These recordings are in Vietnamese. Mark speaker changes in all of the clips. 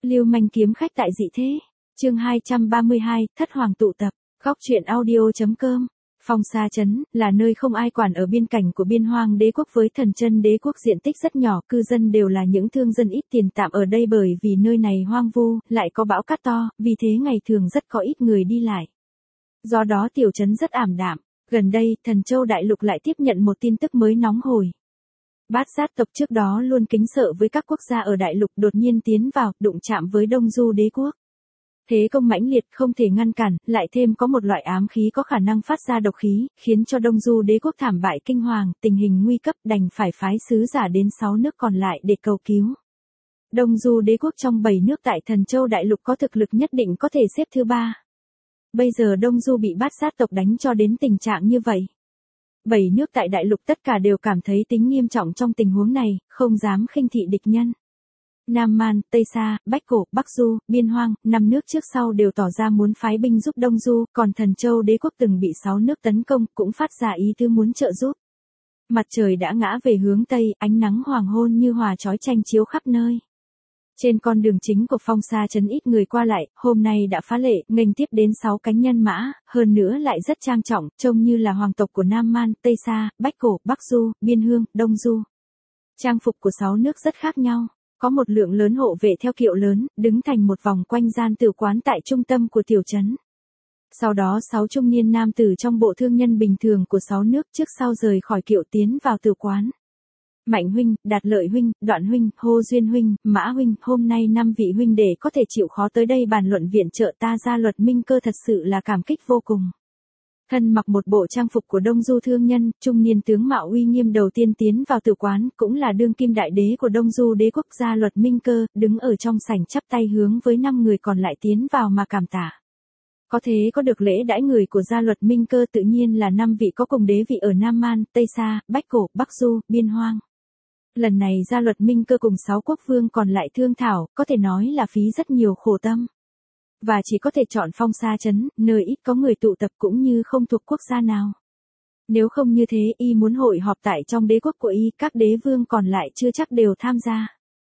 Speaker 1: Lưu manh kiếm khách tại dị thế. Chương 232, Thất hoàng tụ tập. Góc truyện audio.com. Phong Sa Trấn là nơi không ai quản ở biên cảnh của Biên Hoang Đế quốc với Thần Chân Đế quốc, diện tích rất nhỏ, cư dân đều là những thương dân ít tiền tạm ở đây bởi vì nơi này hoang vu, lại có bão cát to, vì thế ngày thường rất có ít người đi lại. Do đó tiểu trấn rất ảm đạm. Gần đây, Thần Châu Đại Lục lại tiếp nhận một tin tức mới nóng hổi. Bát Sát tộc trước đó luôn kính sợ với các quốc gia ở Đại Lục đột nhiên tiến vào, đụng chạm với Đông Du Đế quốc. Thế công mãnh liệt không thể ngăn cản, lại thêm có một loại ám khí có khả năng phát ra độc khí, khiến cho Đông Du Đế quốc thảm bại kinh hoàng, tình hình nguy cấp, đành phải phái sứ giả đến 6 nước còn lại để cầu cứu. Đông Du Đế quốc trong 7 nước tại Thần Châu Đại Lục có thực lực nhất định có thể xếp thứ 3. Bây giờ Đông Du bị Bát Sát tộc đánh cho đến tình trạng như vậy. 7 nước tại Đại Lục tất cả đều cảm thấy tính nghiêm trọng trong tình huống này, không dám khinh thị địch nhân. Nam Man, Tây Sa, Bách Cổ, Bắc Du, Biên Hoang, 5 nước trước sau đều tỏ ra muốn phái binh giúp Đông Du, còn Thần Châu Đế quốc từng bị 6 nước tấn công, cũng phát ra ý tứ muốn trợ giúp. Mặt trời đã ngã về hướng Tây, ánh nắng hoàng hôn như hòa chói chang chiếu khắp nơi. Trên con đường chính của Phong Sa Trấn ít người qua lại, hôm nay đã phá lệ, nghênh tiếp đến 6 cánh nhân mã, hơn nữa lại rất trang trọng, trông như là hoàng tộc của Nam Man, Tây Sa, Bách Cổ, Bắc Du, Biên Hương, Đông Du. Trang phục của 6 nước rất khác nhau. Có một lượng lớn hộ vệ theo kiệu lớn, đứng thành một vòng quanh gian tử quán tại trung tâm của tiểu trấn. Sau đó 6 trung niên nam tử trong bộ thương nhân bình thường của 6 nước trước sau rời khỏi kiệu tiến vào tử quán. Mạnh huynh, Đạt Lợi huynh, Đoạn huynh, Hô Duyên huynh, Mã huynh, hôm nay 5 vị huynh đệ có thể chịu khó tới đây bàn luận viện trợ ta Gia Luật Minh Cơ thật sự là cảm kích vô cùng. Thân mặc một bộ trang phục của Đông Du thương nhân, trung niên tướng mạo uy nghiêm đầu tiên tiến vào tử quán, cũng là đương kim đại đế của Đông Du Đế quốc Gia Luật Minh Cơ, đứng ở trong sảnh chắp tay hướng với 5 người còn lại tiến vào mà cảm tạ. Có thế có được lễ đãi người của Gia Luật Minh Cơ tự nhiên là 5 vị có cùng đế vị ở Nam Man, Tây Sa, Bách Cổ, Bắc Du, Biên Hoang. Lần này Gia Luật Minh Cơ cùng 6 quốc vương còn lại thương thảo, có thể nói là phí rất nhiều khổ tâm. Và chỉ có thể chọn Phong Sa Trấn, nơi ít có người tụ tập cũng như không thuộc quốc gia nào. Nếu không như thế y muốn hội họp tại trong đế quốc của y, các đế vương còn lại chưa chắc đều tham gia.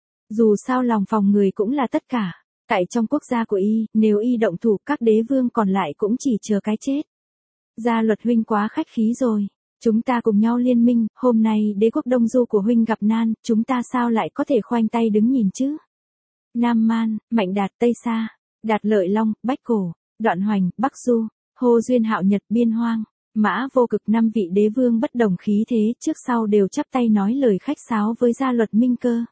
Speaker 1: Dù sao lòng phòng người cũng là tất cả. Tại trong quốc gia của y, nếu y động thủ các đế vương còn lại cũng chỉ chờ cái chết. Gia Luật huynh quá khách khí rồi. Chúng ta cùng nhau liên minh, hôm nay đế quốc Đông Du của huynh gặp nan, chúng ta sao lại có thể khoanh tay đứng nhìn chứ? Nam Man, Mạnh Đạt, Tây Sa, Đạt Lợi Long, Bách Cổ, Đoạn Hoành, Bắc Du, Hô Duyên Hạo Nhật, Biên Hoang, Mã Vô Cực, 5 vị đế vương bất đồng khí thế trước sau đều chắp tay nói lời khách sáo với Gia Luật Minh Cơ.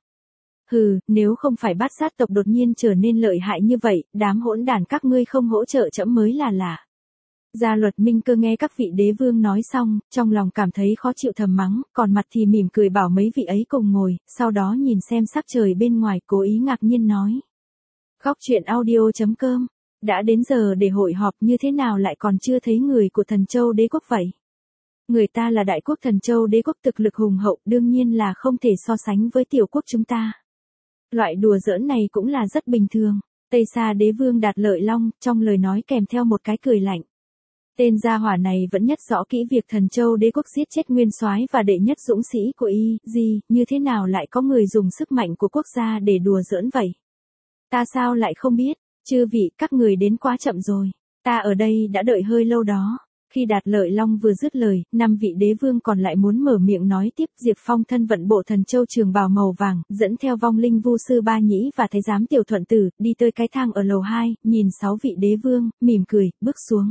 Speaker 1: Hừ, nếu không phải Bát Sát tộc đột nhiên trở nên lợi hại như vậy, đám hỗn đản các ngươi không hỗ trợ trẫm mới là lạ. Gia Luật Minh Cơ nghe các vị đế vương nói xong, trong lòng cảm thấy khó chịu thầm mắng, còn mặt thì mỉm cười bảo mấy vị ấy cùng ngồi, sau đó nhìn xem sắc trời bên ngoài cố ý ngạc nhiên nói. Góc truyện audio.com, đã đến giờ để hội họp như thế nào lại còn chưa thấy người của Thần Châu Đế quốc vậy? Người ta là đại quốc Thần Châu Đế quốc thực lực hùng hậu đương nhiên là không thể so sánh với tiểu quốc chúng ta. Loại đùa giỡn này cũng là rất bình thường. Tây Sa đế vương Đạt Lợi Long, trong lời nói kèm theo một cái cười lạnh. Tên gia hỏa này vẫn nhất rõ kỹ việc Thần Châu Đế quốc giết chết nguyên soái và đệ nhất dũng sĩ của y, gì, như thế nào lại có người dùng sức mạnh của quốc gia để đùa giỡn vậy? Ta sao lại không biết, chư vị, các người đến quá chậm rồi, ta ở đây đã đợi hơi lâu đó. Khi Đạt Lợi Long vừa dứt lời, 5 vị đế vương còn lại muốn mở miệng nói tiếp. Diệp Phong thân vận bộ thần châu trường bào màu vàng, dẫn theo vong linh vu sư Ba Nhĩ và thái giám Tiểu Thuận Tử, đi tới cái thang ở lầu 2, nhìn 6 vị đế vương, mỉm cười, bước xuống.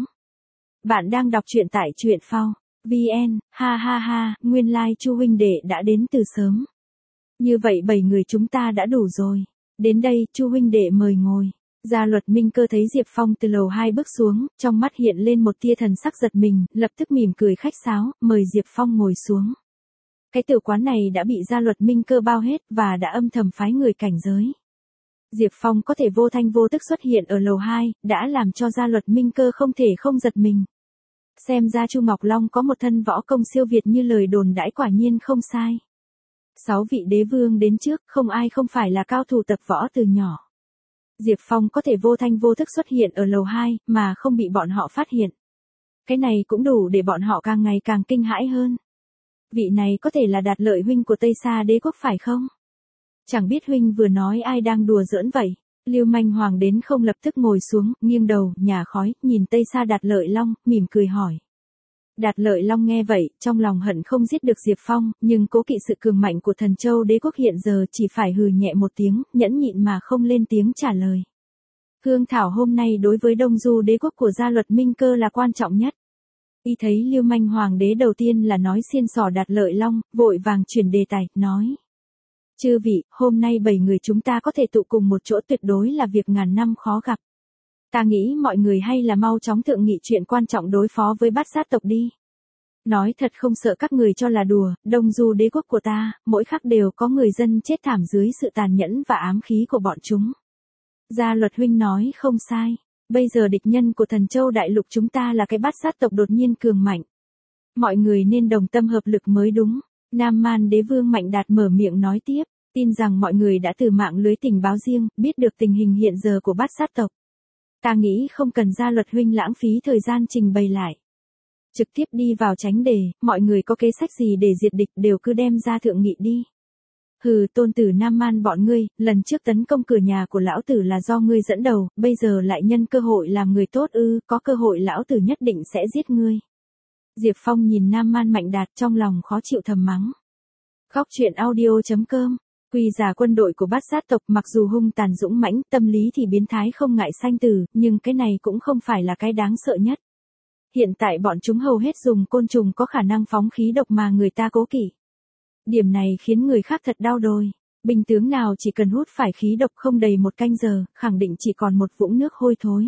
Speaker 1: Bạn đang đọc truyện tại truyện phao VN, ha ha ha, nguyên lai Chu huynh đệ đã đến từ sớm. Như vậy 7 người chúng ta đã đủ rồi. Đến đây, Chu huynh đệ mời ngồi. Gia Luật Minh Cơ thấy Diệp Phong từ lầu 2 bước xuống, trong mắt hiện lên một tia thần sắc giật mình, lập tức mỉm cười khách sáo, mời Diệp Phong ngồi xuống. Cái tử quán này đã bị Gia Luật Minh Cơ bao hết và đã âm thầm phái người cảnh giới. Diệp Phong có thể vô thanh vô tức xuất hiện ở lầu 2, đã làm cho Gia Luật Minh Cơ không thể không giật mình. Xem ra Chu Ngọc Long có một thân võ công siêu việt như lời đồn đãi quả nhiên không sai. 6 vị đế vương đến trước, không ai không phải là cao thủ tập võ từ nhỏ. Diệp Phong có thể vô thanh vô thức xuất hiện ở lầu 2, mà không bị bọn họ phát hiện. Cái này cũng đủ để bọn họ càng ngày càng kinh hãi hơn. Vị này có thể là Đạt Lợi huynh của Tây Sa Đế quốc phải không? Chẳng biết huynh vừa nói ai đang đùa giỡn vậy. Lưu Manh Hoàng đến không lập tức ngồi xuống, nghiêng đầu, nhả khói, nhìn Tây Sa Đạt Lợi Long, mỉm cười hỏi. Đạt Lợi Long nghe vậy, trong lòng hận không giết được Diệp Phong, nhưng cố kỵ sự cường mạnh của Thần Châu Đế quốc hiện giờ chỉ phải hừ nhẹ một tiếng, nhẫn nhịn mà không lên tiếng trả lời. Hương thảo hôm nay đối với Đông Du Đế quốc của Gia Luật Minh Cơ là quan trọng nhất. Y thấy Lưu Manh Hoàng đế đầu tiên là nói xiên xỏ Đạt Lợi Long, vội vàng chuyển đề tài, nói. Chư vị, hôm nay 7 người chúng ta có thể tụ cùng một chỗ tuyệt đối là việc ngàn năm khó gặp. Ta nghĩ mọi người hay là mau chóng thượng nghị chuyện quan trọng đối phó với Bát Sát tộc đi. Nói thật không sợ các người cho là đùa, Đông Du Đế quốc của ta, mỗi khắc đều có người dân chết thảm dưới sự tàn nhẫn và ám khí của bọn chúng. Gia Luật huynh nói không sai, bây giờ địch nhân của Thần Châu Đại Lục chúng ta là cái Bát Sát tộc đột nhiên cường mạnh. Mọi người nên đồng tâm hợp lực mới đúng. Nam Man Đế Vương Mạnh Đạt mở miệng nói tiếp, tin rằng mọi người đã từ mạng lưới tình báo riêng, biết được tình hình hiện giờ của Bát Sát tộc. Ta nghĩ không cần Gia Luật huynh lãng phí thời gian trình bày lại. Trực tiếp đi vào tránh đề, mọi người có kế sách gì để diệt địch đều cứ đem ra thượng nghị đi. Hừ, tôn tử Nam Man bọn ngươi, lần trước tấn công cửa nhà của lão tử là do ngươi dẫn đầu, bây giờ lại nhân cơ hội làm người tốt ư, có cơ hội lão tử nhất định sẽ giết ngươi. Diệp Phong nhìn Nam Man Mạnh Đạt trong lòng khó chịu thầm mắng. Khóc chuyện audio.com. Quy giả quân đội của Bát Sát tộc mặc dù hung tàn dũng mãnh, tâm lý thì biến thái không ngại sanh tử, nhưng cái này cũng không phải là cái đáng sợ nhất. Hiện tại bọn chúng hầu hết dùng côn trùng có khả năng phóng khí độc mà người ta cố kỵ. Điểm này khiến người khác thật đau đôi. Binh tướng nào chỉ cần hút phải khí độc không đầy một canh giờ, khẳng định chỉ còn một vũng nước hôi thối.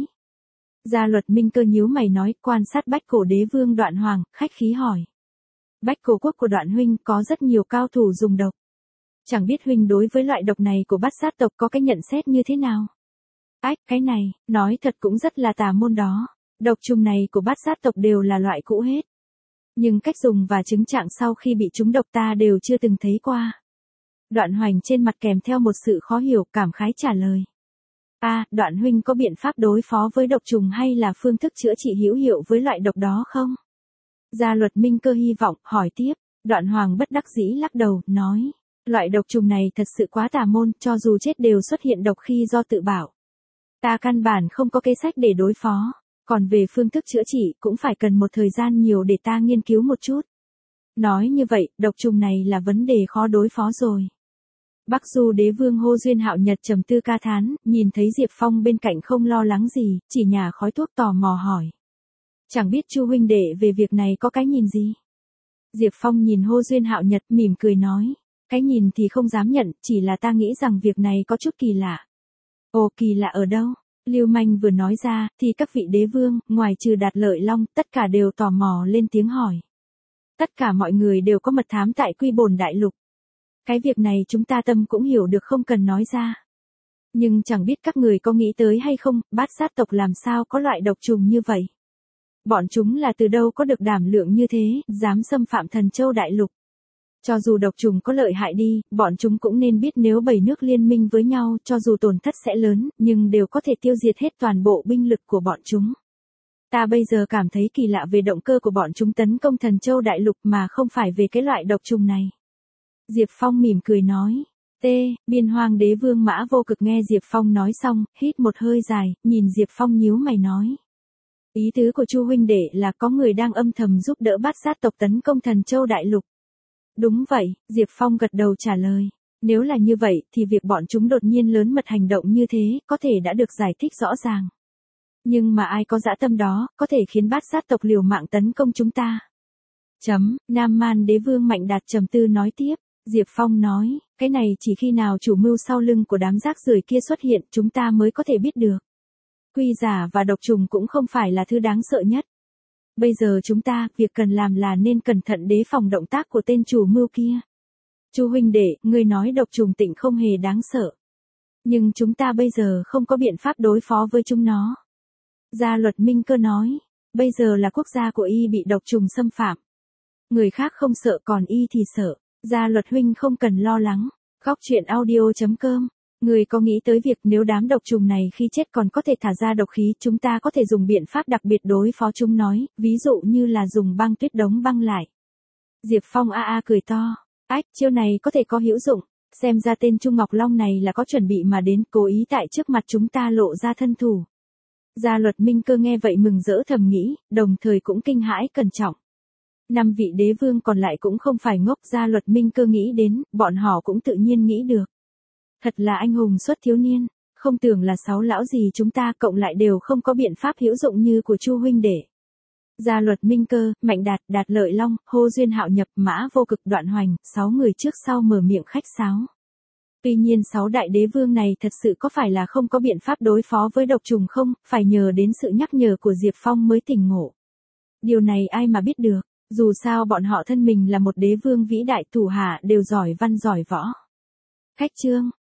Speaker 1: Gia Luật Minh Cơ nhíu mày nói, quan sát Bách Cổ Đế Vương Đoạn Hoàng, khách khí hỏi. Bách Cổ quốc của Đoạn huynh có rất nhiều cao thủ dùng độc. Chẳng biết huynh đối với loại độc này của Bát Sát tộc có cái nhận xét như thế nào? Ách, cái này, nói thật cũng rất là tà môn đó. Độc trùng này của Bát Sát tộc đều là loại cũ hết. Nhưng cách dùng và chứng trạng sau khi bị trúng độc ta đều chưa từng thấy qua. Đoạn Hoành trên mặt kèm theo một sự khó hiểu, cảm khái trả lời. Đoạn huynh có biện pháp đối phó với độc trùng hay là phương thức chữa trị hữu hiệu với loại độc đó không? Gia Luật Minh Cơ hy vọng, hỏi tiếp. Đoạn Hoàng bất đắc dĩ lắc đầu, nói. Loại độc trùng này thật sự quá tà môn, cho dù chết đều xuất hiện độc khi do tự bảo. Ta căn bản không có kế sách để đối phó. Còn về phương thức chữa trị cũng phải cần một thời gian nhiều để ta nghiên cứu một chút. Nói như vậy, độc trùng này là vấn đề khó đối phó rồi. Bắc Du Đế Vương Hô Duyên Hạo Nhật trầm tư ca thán, nhìn thấy Diệp Phong bên cạnh không lo lắng gì, chỉ nhả khói thuốc tò mò hỏi. Chẳng biết Chu huynh đệ về việc này có cái nhìn gì? Diệp Phong nhìn Hô Duyên Hạo Nhật mỉm cười nói. Cái nhìn thì không dám nhận, chỉ là ta nghĩ rằng việc này có chút kỳ lạ. Ồ, kỳ lạ ở đâu? Lưu Manh vừa nói ra, thì các vị đế vương, ngoài trừ Đạt Lợi Long, tất cả đều tò mò lên tiếng hỏi. Tất cả mọi người đều có mật thám tại Quy Bồn Đại Lục. Cái việc này chúng ta tâm cũng hiểu được không cần nói ra. Nhưng chẳng biết các người có nghĩ tới hay không, Bát Sát tộc làm sao có loại độc trùng như vậy? Bọn chúng là từ đâu có được đảm lượng như thế, dám xâm phạm Thần Châu Đại Lục? Cho dù độc trùng có lợi hại đi, bọn chúng cũng nên biết nếu 7 nước liên minh với nhau, cho dù tổn thất sẽ lớn, nhưng đều có thể tiêu diệt hết toàn bộ binh lực của bọn chúng. Ta bây giờ cảm thấy kỳ lạ về động cơ của bọn chúng tấn công Thần Châu Đại Lục mà không phải về cái loại độc trùng này. Diệp Phong mỉm cười nói. Biên Hoang Đế Vương Mã Vô Cực nghe Diệp Phong nói xong, hít một hơi dài, nhìn Diệp Phong nhíu mày nói. Ý tứ của Chu huynh đệ là có người đang âm thầm giúp đỡ Bát Sát tộc tấn công Thần Châu Đại Lục. Đúng vậy, Diệp Phong gật đầu trả lời. Nếu là như vậy, thì việc bọn chúng đột nhiên lớn mật hành động như thế, có thể đã được giải thích rõ ràng. Nhưng mà ai có dã tâm đó, có thể khiến Bát Sát tộc liều mạng tấn công chúng ta. Nam Man Đế Vương Mạnh Đạt trầm tư nói tiếp. Diệp Phong nói, cái này chỉ khi nào chủ mưu sau lưng của đám rác rưởi kia xuất hiện, chúng ta mới có thể biết được. Quy giả và độc trùng cũng không phải là thứ đáng sợ nhất. Bây giờ chúng ta, việc cần làm là nên cẩn thận đề phòng động tác của tên chủ mưu kia. Chu huynh đệ, ngươi nói độc trùng tịnh không hề đáng sợ. Nhưng chúng ta bây giờ không có biện pháp đối phó với chúng nó. Gia Luật Minh Cơ nói, bây giờ là quốc gia của y bị độc trùng xâm phạm. Người khác không sợ còn y thì sợ. Gia Luật huynh không cần lo lắng. Khóc chuyện audio.com. Người có nghĩ tới việc nếu đám độc trùng này khi chết còn có thể thả ra độc khí, chúng ta có thể dùng biện pháp đặc biệt đối phó chúng nói, ví dụ như là dùng băng tuyết đóng băng lại. Diệp Phong cười to. Chiêu này có thể có hữu dụng. Xem ra tên Trung Ngọc Long này là có chuẩn bị mà đến, cố ý tại trước mặt chúng ta lộ ra thân thủ. Gia Luật Minh Cơ nghe vậy mừng rỡ thầm nghĩ, đồng thời cũng kinh hãi cẩn trọng. 5 vị đế vương còn lại cũng không phải ngốc, Gia Luật Minh Cơ nghĩ đến, bọn họ cũng tự nhiên nghĩ được. Thật là anh hùng xuất thiếu niên, không tưởng là 6 lão gì chúng ta cộng lại đều không có biện pháp hữu dụng như của Chu huynh đệ. Gia Luật Minh Cơ, Mạnh Đạt, Đạt Lợi Long, Hô Duyên Hạo Nhập, Mã Vô Cực, Đoạn Hoành, 6 người trước sau mở miệng khách sáo. Tuy nhiên 6 đại đế vương này thật sự có phải là không có biện pháp đối phó với độc trùng không, phải nhờ đến sự nhắc nhở của Diệp Phong mới tỉnh ngộ. Điều này ai mà biết được, dù sao bọn họ thân mình là một đế vương vĩ đại, thủ hạ đều giỏi văn giỏi võ. Khách trương,